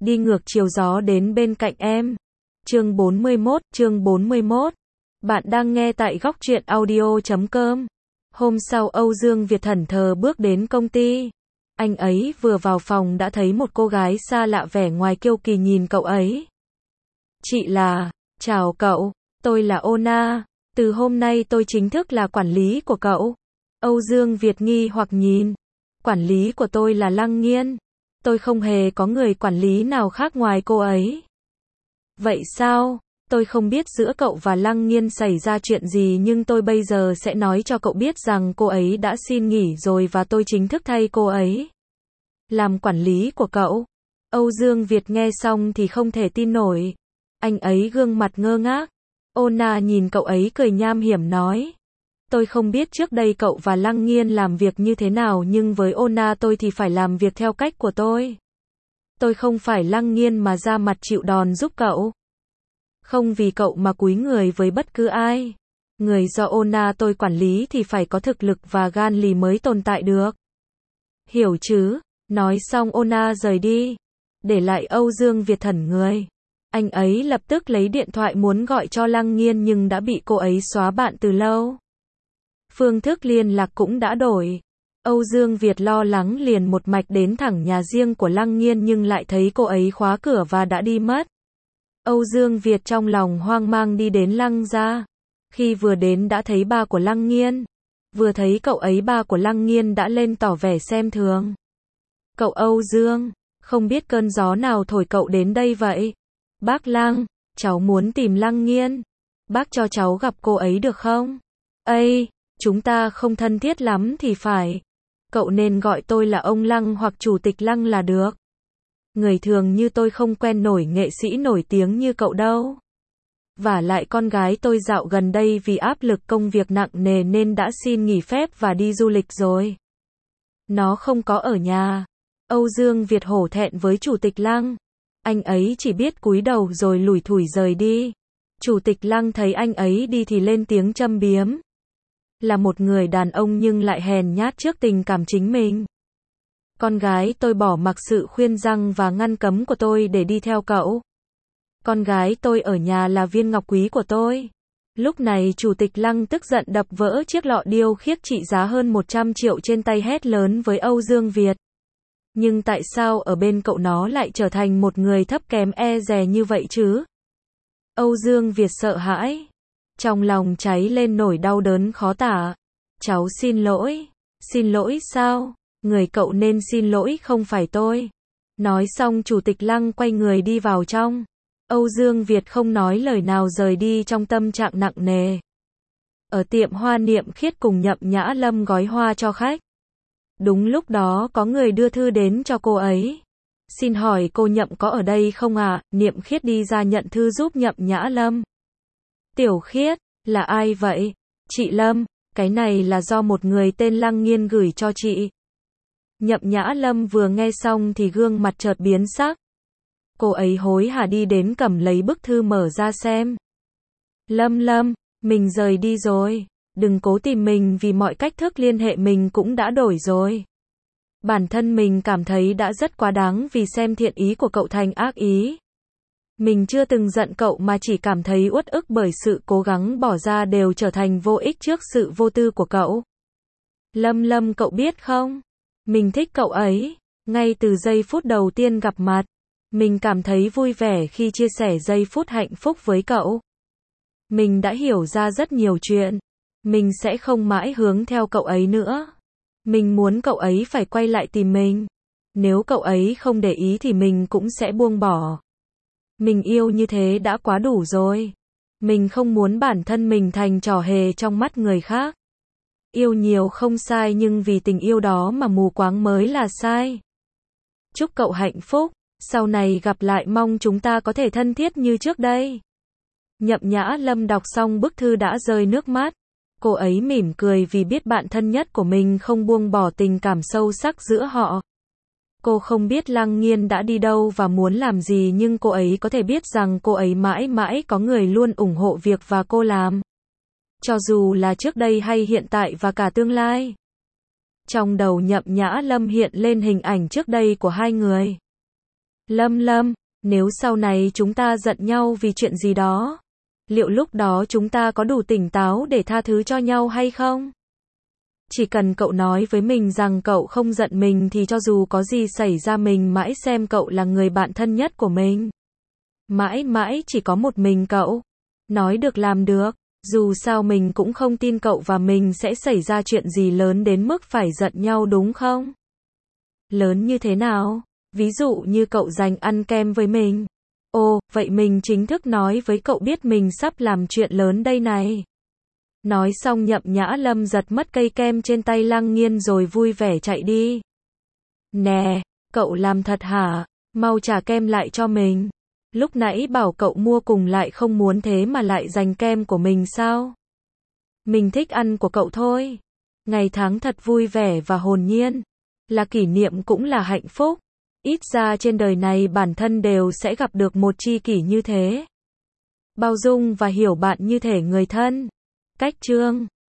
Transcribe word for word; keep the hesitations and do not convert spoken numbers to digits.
đi ngược chiều gió đến bên cạnh em. Chương bốn mươi mốt, chương bốn mươi mốt. Bạn đang nghe tại góc truyện audio chấm com. Hôm sau Âu Dương Việt thẫn thờ bước đến công ty. Anh ấy vừa vào phòng đã thấy một cô gái xa lạ vẻ ngoài kiêu kỳ nhìn cậu ấy. Chị là, chào cậu, tôi là Ona, từ hôm nay tôi chính thức là quản lý của cậu. Âu Dương Việt nghi hoặc nhìn. Quản lý của tôi là Lăng Nghiên. Tôi không hề có người quản lý nào khác ngoài cô ấy. Vậy sao? Tôi không biết giữa cậu và Lăng Nghiên xảy ra chuyện gì nhưng tôi bây giờ sẽ nói cho cậu biết rằng cô ấy đã xin nghỉ rồi và tôi chính thức thay cô ấy làm quản lý của cậu. Âu Dương Việt nghe xong thì không thể tin nổi. Anh ấy gương mặt ngơ ngác. Ona nhìn cậu ấy cười nham hiểm nói. Tôi không biết trước đây cậu và Lăng Nghiên làm việc như thế nào nhưng với Ona tôi thì phải làm việc theo cách của tôi. Tôi không phải Lăng Nghiên mà ra mặt chịu đòn giúp cậu. Không vì cậu mà cúi người với bất cứ ai. Người do Ona tôi quản lý thì phải có thực lực và gan lì mới tồn tại được. Hiểu chứ? Nói xong Ona rời đi. Để lại Âu Dương Việt thẫn người. Anh ấy lập tức lấy điện thoại muốn gọi cho Lăng Nghiên nhưng đã bị cô ấy xóa bạn từ lâu. Phương thức liên lạc cũng đã đổi. Âu Dương Việt lo lắng liền một mạch đến thẳng nhà riêng của Lăng Nghiên nhưng lại thấy cô ấy khóa cửa và đã đi mất. Âu Dương Việt trong lòng hoang mang đi đến Lăng gia. Khi vừa đến đã thấy ba của Lăng Nghiên. Vừa thấy cậu ấy ba của Lăng Nghiên đã lên tỏ vẻ xem thường. Cậu Âu Dương, không biết cơn gió nào thổi cậu đến đây vậy? Bác Lăng, cháu muốn tìm Lăng Nghiên. Bác cho cháu gặp cô ấy được không? Ây, chúng ta không thân thiết lắm thì phải. Cậu nên gọi tôi là ông Lăng hoặc chủ tịch Lăng là được. Người thường như tôi không quen nổi nghệ sĩ nổi tiếng như cậu đâu. Vả lại con gái tôi dạo gần đây vì áp lực công việc nặng nề nên đã xin nghỉ phép và đi du lịch rồi. Nó không có ở nhà. Âu Dương Việt hổ thẹn với chủ tịch Lăng. Anh ấy chỉ biết cúi đầu rồi lủi thủi rời đi. Chủ tịch Lăng thấy anh ấy đi thì lên tiếng châm biếm. Là một người đàn ông nhưng lại hèn nhát trước tình cảm chính mình. Con gái tôi bỏ mặc sự khuyên răn và ngăn cấm của tôi để đi theo cậu. Con gái tôi ở nhà là viên ngọc quý của tôi. Lúc này chủ tịch Lăng tức giận đập vỡ chiếc lọ điêu khiếc trị giá hơn một trăm triệu trên tay hét lớn với Âu Dương Việt. Nhưng tại sao ở bên cậu nó lại trở thành một người thấp kém e dè như vậy chứ? Âu Dương Việt sợ hãi. Trong lòng cháy lên nỗi đau đớn khó tả. Cháu xin lỗi. Xin lỗi sao? Người cậu nên xin lỗi không phải tôi. Nói xong chủ tịch Lăng quay người đi vào trong. Âu Dương Việt không nói lời nào rời đi trong tâm trạng nặng nề. Ở tiệm hoa Niệm Khiết cùng Nhậm Nhã Lâm gói hoa cho khách. Đúng lúc đó có người đưa thư đến cho cô ấy. Xin hỏi cô Nhậm có ở đây không ạ? À? Niệm Khiết đi ra nhận thư giúp Nhậm Nhã Lâm. Tiểu Khiết, là ai vậy? Chị Lâm, cái này là do một người tên Lăng Nghiên gửi cho chị. Nhậm Nhã Lâm vừa nghe xong thì gương mặt chợt biến sắc. Cô ấy hối hả đi đến cầm lấy bức thư mở ra xem. Lâm Lâm, mình rời đi rồi. Đừng cố tìm mình vì mọi cách thức liên hệ mình cũng đã đổi rồi. Bản thân mình cảm thấy đã rất quá đáng vì xem thiện ý của cậu thành ác ý. Mình chưa từng giận cậu mà chỉ cảm thấy uất ức bởi sự cố gắng bỏ ra đều trở thành vô ích trước sự vô tư của cậu. Lâm Lâm cậu biết không? Mình thích cậu ấy. Ngay từ giây phút đầu tiên gặp mặt, mình cảm thấy vui vẻ khi chia sẻ giây phút hạnh phúc với cậu. Mình đã hiểu ra rất nhiều chuyện. Mình sẽ không mãi hướng theo cậu ấy nữa. Mình muốn cậu ấy phải quay lại tìm mình. Nếu cậu ấy không để ý thì mình cũng sẽ buông bỏ. Mình yêu như thế đã quá đủ rồi. Mình không muốn bản thân mình thành trò hề trong mắt người khác. Yêu nhiều không sai nhưng vì tình yêu đó mà mù quáng mới là sai. Chúc cậu hạnh phúc. Sau này gặp lại mong chúng ta có thể thân thiết như trước đây. Nhậm Nhã Lâm đọc xong bức thư đã rơi nước mắt. Cô ấy mỉm cười vì biết bạn thân nhất của mình không buông bỏ tình cảm sâu sắc giữa họ. Cô không biết Lăng Nghiên đã đi đâu và muốn làm gì nhưng cô ấy có thể biết rằng cô ấy mãi mãi có người luôn ủng hộ việc và cô làm. Cho dù là trước đây hay hiện tại và cả tương lai. Trong đầu Nhậm Nhã Lâm hiện lên hình ảnh trước đây của hai người. Lâm Lâm, nếu sau này chúng ta giận nhau vì chuyện gì đó, liệu lúc đó chúng ta có đủ tỉnh táo để tha thứ cho nhau hay không? Chỉ cần cậu nói với mình rằng cậu không giận mình thì cho dù có gì xảy ra mình mãi xem cậu là người bạn thân nhất của mình. Mãi mãi chỉ có một mình cậu. Nói được làm được. Dù sao mình cũng không tin cậu và mình sẽ xảy ra chuyện gì lớn đến mức phải giận nhau đúng không? Lớn như thế nào? Ví dụ như cậu giành ăn kem với mình. Ồ, vậy mình chính thức nói với cậu biết mình sắp làm chuyện lớn đây này. Nói xong Nhậm Nhã Lâm giật mất cây kem trên tay Lăng Nghiên rồi vui vẻ chạy đi. Nè, cậu làm thật hả? Mau trả kem lại cho mình. Lúc nãy bảo cậu mua cùng lại không muốn thế mà lại giành kem của mình sao? Mình thích ăn của cậu thôi. Ngày tháng thật vui vẻ và hồn nhiên. Là kỷ niệm cũng là hạnh phúc. Ít ra trên đời này bản thân đều sẽ gặp được một tri kỷ như thế. Bao dung và hiểu bạn như thể người thân. Cách chương